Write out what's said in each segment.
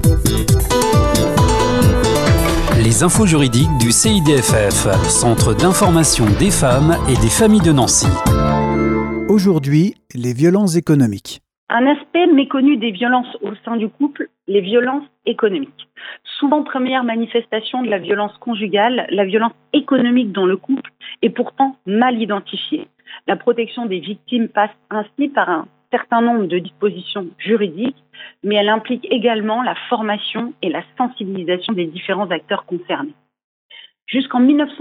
Les infos juridiques du CIDFF, Centre d'information des femmes et des familles de Nancy. Aujourd'hui, les violences économiques. Un aspect méconnu des violences au sein du couple, les violences économiques. Souvent première manifestation de la violence conjugale, la violence économique dans le couple est pourtant mal identifiée. La protection des victimes passe ainsi par un certain nombre de dispositions juridiques, mais elle implique également la formation et la sensibilisation des différents acteurs concernés. Jusqu'en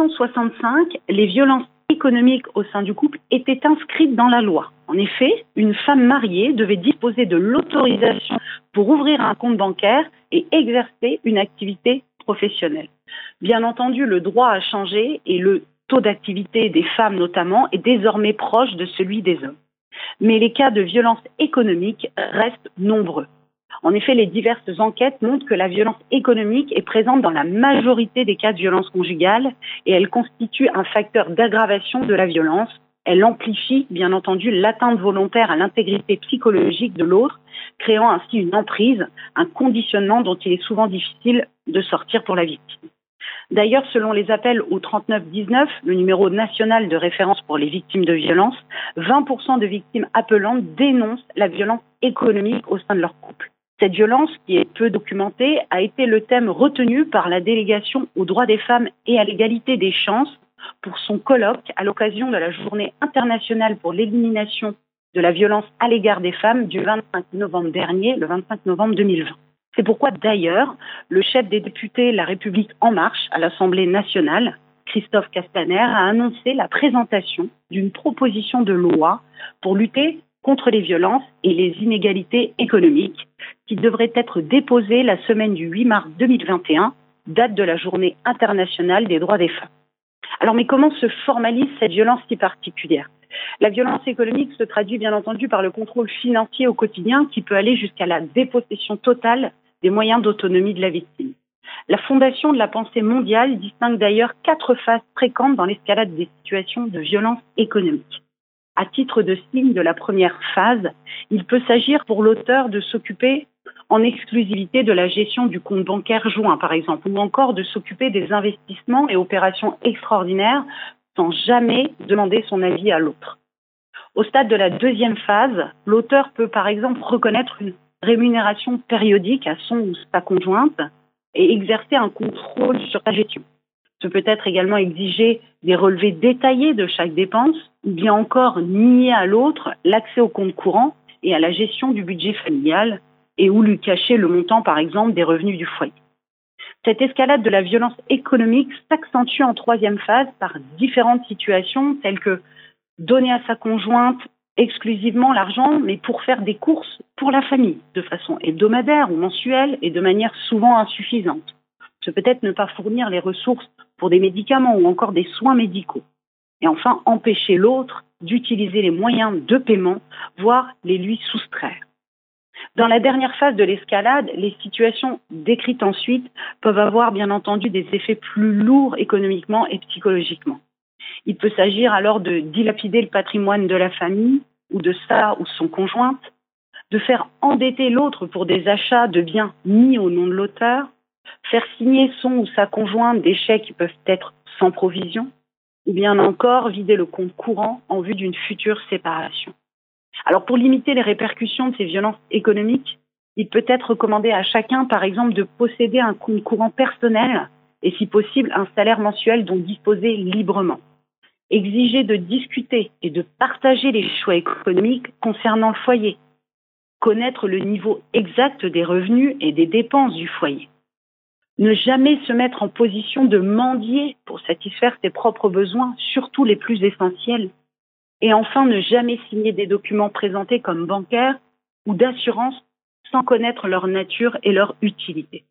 1965, les violences économiques au sein du couple étaient inscrites dans la loi. En effet, une femme mariée devait disposer de l'autorisation pour ouvrir un compte bancaire et exercer une activité professionnelle. Bien entendu, le droit a changé et le taux d'activité des femmes notamment est désormais proche de celui des hommes. Mais les cas de violence économique restent nombreux. En effet, les diverses enquêtes montrent que la violence économique est présente dans la majorité des cas de violence conjugale et elle constitue un facteur d'aggravation de la violence. Elle amplifie, bien entendu, l'atteinte volontaire à l'intégrité psychologique de l'autre, créant ainsi une emprise, un conditionnement dont il est souvent difficile de sortir pour la victime. D'ailleurs, selon les appels au 3919, le numéro national de référence pour les victimes de violences, 20% de victimes appelantes dénoncent la violence économique au sein de leur couple. Cette violence, qui est peu documentée, a été le thème retenu par la délégation aux droits des femmes et à l'égalité des chances pour son colloque à l'occasion de la Journée internationale pour l'élimination de la violence à l'égard des femmes du 25 novembre dernier, le 25 novembre 2020. C'est pourquoi d'ailleurs, le chef des députés La République En Marche à l'Assemblée nationale, Christophe Castaner, a annoncé la présentation d'une proposition de loi pour lutter contre les violences et les inégalités économiques qui devrait être déposée la semaine du 8 mars 2021, date de la Journée internationale des droits des femmes. Alors, mais comment se formalise cette violence si particulière ? La violence économique se traduit bien entendu par le contrôle financier au quotidien qui peut aller jusqu'à la dépossession totale des moyens d'autonomie de la victime. La Fondation de la pensée mondiale distingue d'ailleurs 4 phases fréquentes dans l'escalade des situations de violence économique. À titre de signe de la première phase, il peut s'agir pour l'auteur de s'occuper en exclusivité de la gestion du compte bancaire joint, par exemple, ou encore de s'occuper des investissements et opérations extraordinaires sans jamais demander son avis à l'autre. Au stade de la deuxième phase, l'auteur peut par exemple reconnaître une rémunération périodique à son ou sa conjointe et exercer un contrôle sur sa gestion. Ce peut être également exiger des relevés détaillés de chaque dépense ou bien encore nier à l'autre l'accès au compte courant et à la gestion du budget familial et ou lui cacher le montant par exemple des revenus du foyer. Cette escalade de la violence économique s'accentue en troisième phase par différentes situations telles que donner à sa conjointe exclusivement l'argent, mais pour faire des courses pour la famille, de façon hebdomadaire ou mensuelle et de manière souvent insuffisante. Ce peut être ne pas fournir les ressources pour des médicaments ou encore des soins médicaux. Et enfin, empêcher l'autre d'utiliser les moyens de paiement, voire les lui soustraire. Dans la dernière phase de l'escalade, les situations décrites ensuite peuvent avoir bien entendu des effets plus lourds économiquement et psychologiquement. Il peut s'agir alors de dilapider le patrimoine de la famille ou de sa ou son conjointe, de faire endetter l'autre pour des achats de biens mis au nom de l'auteur, faire signer son ou sa conjointe des chèques qui peuvent être sans provision, ou bien encore vider le compte courant en vue d'une future séparation. Alors pour limiter les répercussions de ces violences économiques, il peut être recommandé à chacun, par exemple, de posséder un compte courant personnel et si possible un salaire mensuel dont disposer librement. Exiger de discuter et de partager les choix économiques concernant le foyer. Connaître le niveau exact des revenus et des dépenses du foyer. Ne jamais se mettre en position de mendier pour satisfaire ses propres besoins, surtout les plus essentiels. Et enfin, ne jamais signer des documents présentés comme bancaires ou d'assurance sans connaître leur nature et leur utilité.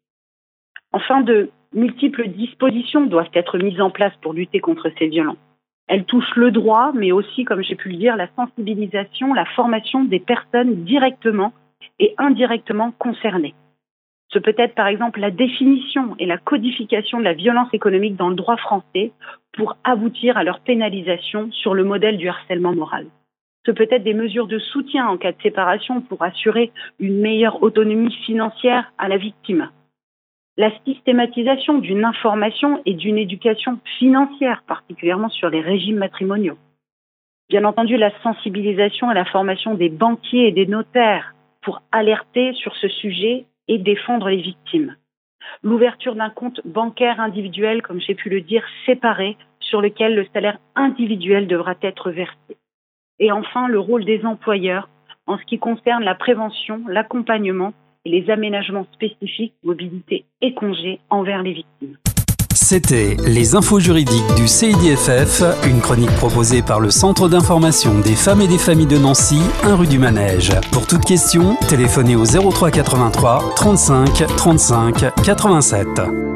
Enfin, de multiples dispositions doivent être mises en place pour lutter contre ces violences. Elles touchent le droit, mais aussi, comme j'ai pu le dire, la sensibilisation, la formation des personnes directement et indirectement concernées. Ce peut être par exemple la définition et la codification de la violence économique dans le droit français pour aboutir à leur pénalisation sur le modèle du harcèlement moral. que peut-être des mesures de soutien en cas de séparation pour assurer une meilleure autonomie financière à la victime. La systématisation d'une information et d'une éducation financière, particulièrement sur les régimes matrimoniaux. Bien entendu, la sensibilisation et la formation des banquiers et des notaires pour alerter sur ce sujet et défendre les victimes. L'ouverture d'un compte bancaire individuel, comme j'ai pu le dire, séparé, sur lequel le salaire individuel devra être versé. Et enfin, le rôle des employeurs en ce qui concerne la prévention, l'accompagnement et les aménagements spécifiques, mobilité et congés envers les victimes. C'était les infos juridiques du CIDFF, une chronique proposée par le Centre d'information des femmes et des familles de Nancy, 1 rue du Manège. Pour toute question, téléphonez au 03 83 35 35 87.